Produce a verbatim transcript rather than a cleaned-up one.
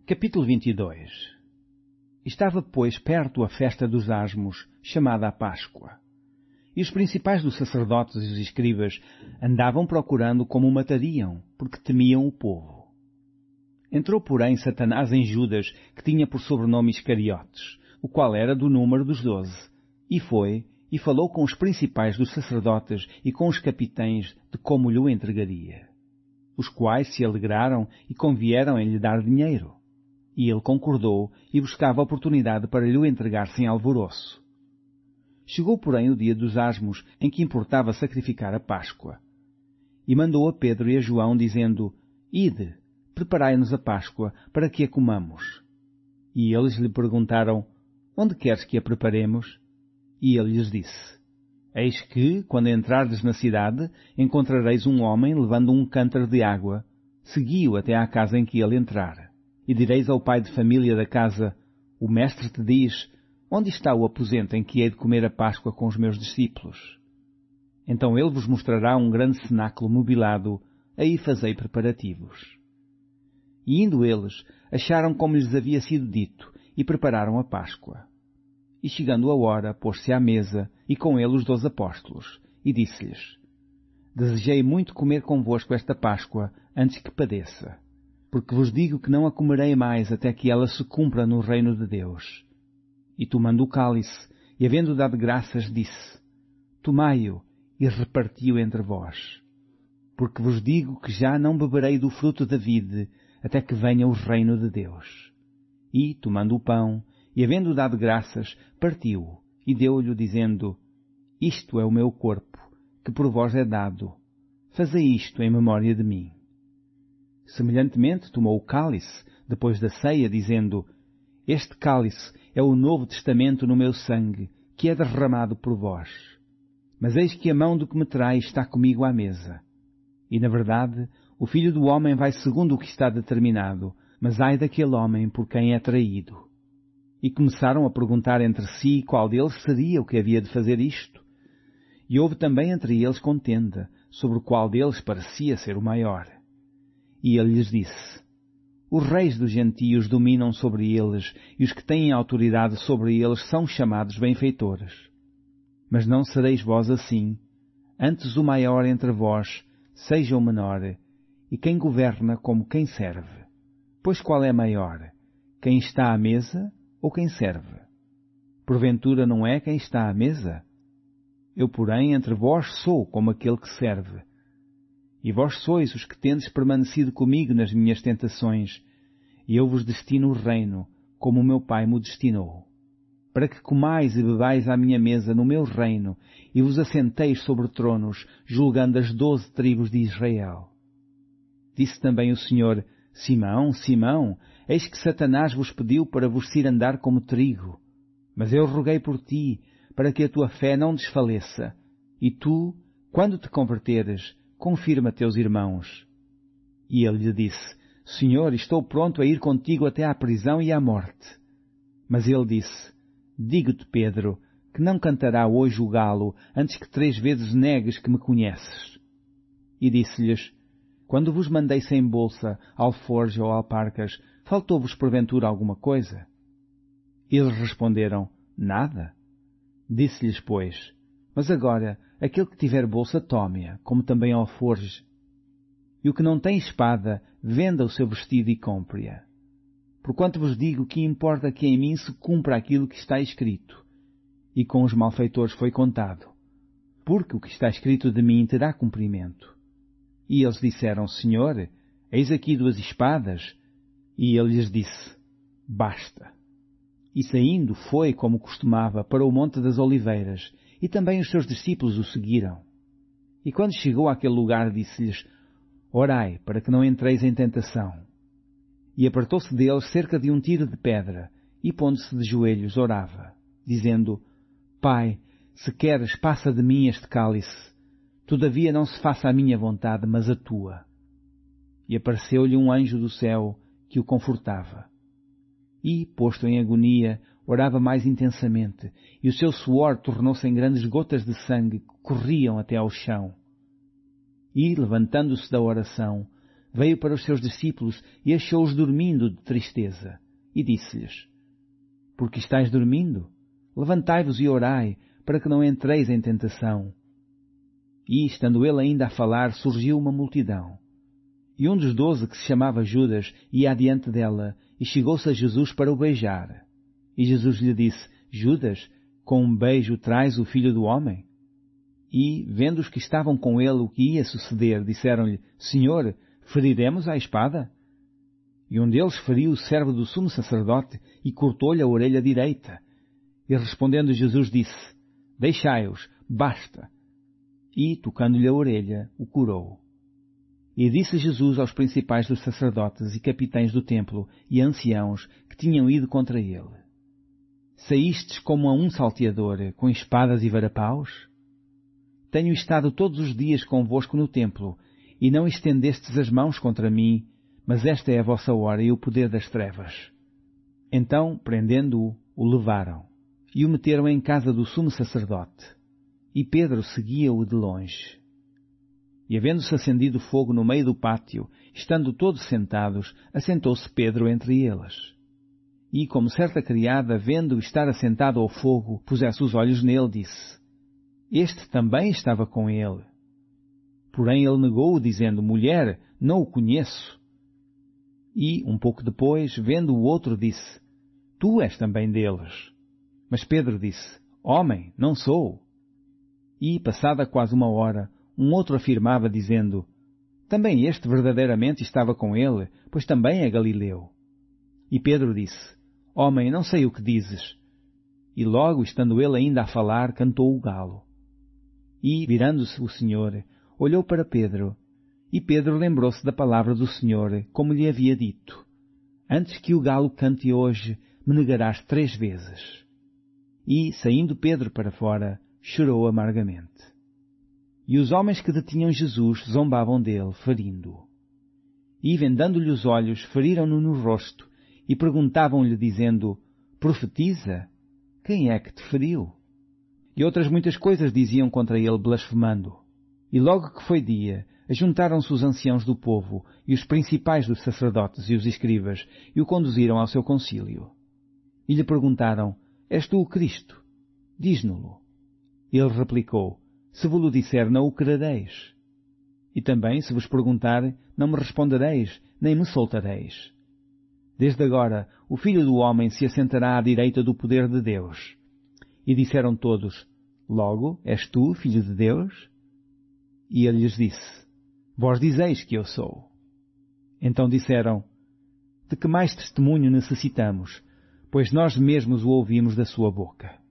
Capítulo vinte e dois. Estava, pois, perto a festa dos Asmos, chamada a Páscoa. E os principais dos sacerdotes e os escribas andavam procurando como o matariam, porque temiam o povo. Entrou, porém, Satanás em Judas, que tinha por sobrenome Iscariotes, o qual era do número dos doze, e foi, e falou com os principais dos sacerdotes e com os capitães de como lhe o entregaria, os quais se alegraram e convieram em lhe dar dinheiro. E ele concordou e buscava oportunidade para lhe o entregar sem alvoroço. Chegou, porém, o dia dos Asmos, em que importava sacrificar a Páscoa. E mandou a Pedro e a João, dizendo: Ide, preparai-nos a Páscoa, para que a comamos. E eles lhe perguntaram: Onde queres que a preparemos? E ele lhes disse: Eis que, quando entrardes na cidade, encontrareis um homem levando um cântaro de água. Segui-o até à casa em que ele entrar. E direis ao pai de família da casa: O mestre te diz: Onde está o aposento em que hei de comer a Páscoa com os meus discípulos? Então ele vos mostrará um grande cenáculo mobilado, aí fazei preparativos. E indo eles, acharam como lhes havia sido dito, e prepararam a Páscoa. E chegando a hora, pôs-se à mesa, e com ele os doze apóstolos, e disse-lhes: Desejei muito comer convosco esta Páscoa, antes que padeça. Porque vos digo que não a comerei mais até que ela se cumpra no reino de Deus. E tomando o cálice, e havendo dado graças, disse: Tomai-o, e reparti-o entre vós. Porque vos digo que já não beberei do fruto da vide, até que venha o reino de Deus. E, tomando o pão, e havendo dado graças, partiu-o, e deu-lhe, dizendo: Isto é o meu corpo, que por vós é dado. Fazei isto em memória de mim. Semelhantemente tomou o cálice, depois da ceia, dizendo: Este cálice é o novo testamento no meu sangue, que é derramado por vós. Mas eis que a mão do que me traz está comigo à mesa. E, na verdade, o Filho do Homem vai segundo o que está determinado, mas ai daquele homem por quem é traído. E começaram a perguntar entre si qual deles seria o que havia de fazer isto. E houve também entre eles contenda, sobre qual deles parecia ser o maior. E ele lhes disse: Os reis dos gentios dominam sobre eles, e os que têm autoridade sobre eles são chamados benfeitores. Mas não sereis vós assim. Antes o maior entre vós seja o menor, e quem governa como quem serve. Pois qual é maior? Quem está à mesa ou quem serve? Porventura não é quem está à mesa? Eu, porém, entre vós sou como aquele que serve. E vós sois os que tendes permanecido comigo nas minhas tentações, e eu vos destino o reino, como o meu Pai me destinou, para que comais e bebais à minha mesa no meu reino, e vos assenteis sobre tronos, julgando as doze tribos de Israel. Disse também o Senhor: Simão, Simão, eis que Satanás vos pediu para vos cirandar como trigo, mas eu roguei por ti, para que a tua fé não desfaleça, e tu, quando te converteres, confirma teus irmãos. E ele lhe disse: Senhor, estou pronto a ir contigo até à prisão e à morte. Mas ele disse: Digo-te, Pedro, que não cantará hoje o galo, antes que três vezes negues que me conheces. E disse-lhes: Quando vos mandei sem bolsa, alforje ou alparcas, faltou-vos porventura alguma coisa? Eles responderam: Nada. Disse-lhes, pois: Mas agora, aquele que tiver bolsa, tome-a, como também alforje. E o que não tem espada, venda o seu vestido e compre-a. Porquanto vos digo que importa que em mim se cumpra aquilo que está escrito. E com os malfeitores foi contado. Porque o que está escrito de mim terá cumprimento. E eles disseram: Senhor, eis aqui duas espadas. E ele lhes disse: Basta. E saindo foi, como costumava, para o Monte das Oliveiras, e também os seus discípulos o seguiram. E quando chegou àquele lugar, disse-lhes: Orai, para que não entreis em tentação. E apartou-se deles cerca de um tiro de pedra, e pondo-se de joelhos, orava, dizendo: Pai, se queres, passa de mim este cálice. Todavia não se faça a minha vontade, mas a tua. E apareceu-lhe um anjo do céu, que o confortava. E, posto em agonia, orava mais intensamente, e o seu suor tornou-se em grandes gotas de sangue que corriam até ao chão. E, levantando-se da oração, veio para os seus discípulos e achou-os dormindo de tristeza, e disse-lhes: Por que estáis dormindo? Levantai-vos e orai, para que não entreis em tentação. E, estando ele ainda a falar, surgiu uma multidão. E um dos doze, que se chamava Judas, ia adiante dela, e chegou-se a Jesus para o beijar. E Jesus lhe disse: Judas, com um beijo traz o Filho do Homem? E, vendo os que estavam com ele o que ia suceder, disseram-lhe: Senhor, feriremos à espada? E um deles feriu o servo do sumo sacerdote e cortou-lhe a orelha direita. E respondendo Jesus disse: Deixai-os, basta. E, tocando-lhe a orelha, o curou. E disse Jesus aos principais dos sacerdotes e capitães do templo e anciãos que tinham ido contra ele: Saístes como a um salteador, com espadas e varapaus? Tenho estado todos os dias convosco no templo, e não estendestes as mãos contra mim, mas esta é a vossa hora e o poder das trevas. Então, prendendo-o, o levaram, e o meteram em casa do sumo sacerdote. E Pedro seguia-o de longe. E havendo-se acendido fogo no meio do pátio, estando todos sentados, assentou-se Pedro entre eles. E, como certa criada, vendo-o estar assentado ao fogo, pusesse os olhos nele, disse: Este também estava com ele. Porém ele negou-o, dizendo: Mulher, não o conheço. E, um pouco depois, vendo o outro, disse: Tu és também deles. Mas Pedro disse: Homem, não sou. E, passada quase uma hora, um outro afirmava, dizendo: Também este verdadeiramente estava com ele, pois também é galileu. E Pedro disse: Homem, não sei o que dizes. E logo, estando ele ainda a falar, cantou o galo. E, virando-se o Senhor, olhou para Pedro, e Pedro lembrou-se da palavra do Senhor, como lhe havia dito: Antes que o galo cante hoje, me negarás três vezes. E, saindo Pedro para fora, chorou amargamente. E os homens que detinham Jesus zombavam dele, ferindo-o. E, vendando-lhe os olhos, feriram-no no rosto, e perguntavam-lhe, dizendo: Profetiza, quem é que te feriu? E outras muitas coisas diziam contra ele, blasfemando. E logo que foi dia, ajuntaram-se os anciãos do povo, e os principais dos sacerdotes e os escribas, e o conduziram ao seu concílio. E lhe perguntaram: És tu o Cristo? Diz-no-lo. Ele replicou: Se vos-lo disser, não o crereis. E também, se vos perguntar, não me respondereis, nem me soltareis. Desde agora, o Filho do Homem se assentará à direita do poder de Deus. E disseram todos: Logo, és tu, Filho de Deus? E ele lhes disse: Vós dizeis que eu sou. Então disseram: De que mais testemunho necessitamos? Pois nós mesmos o ouvimos da sua boca.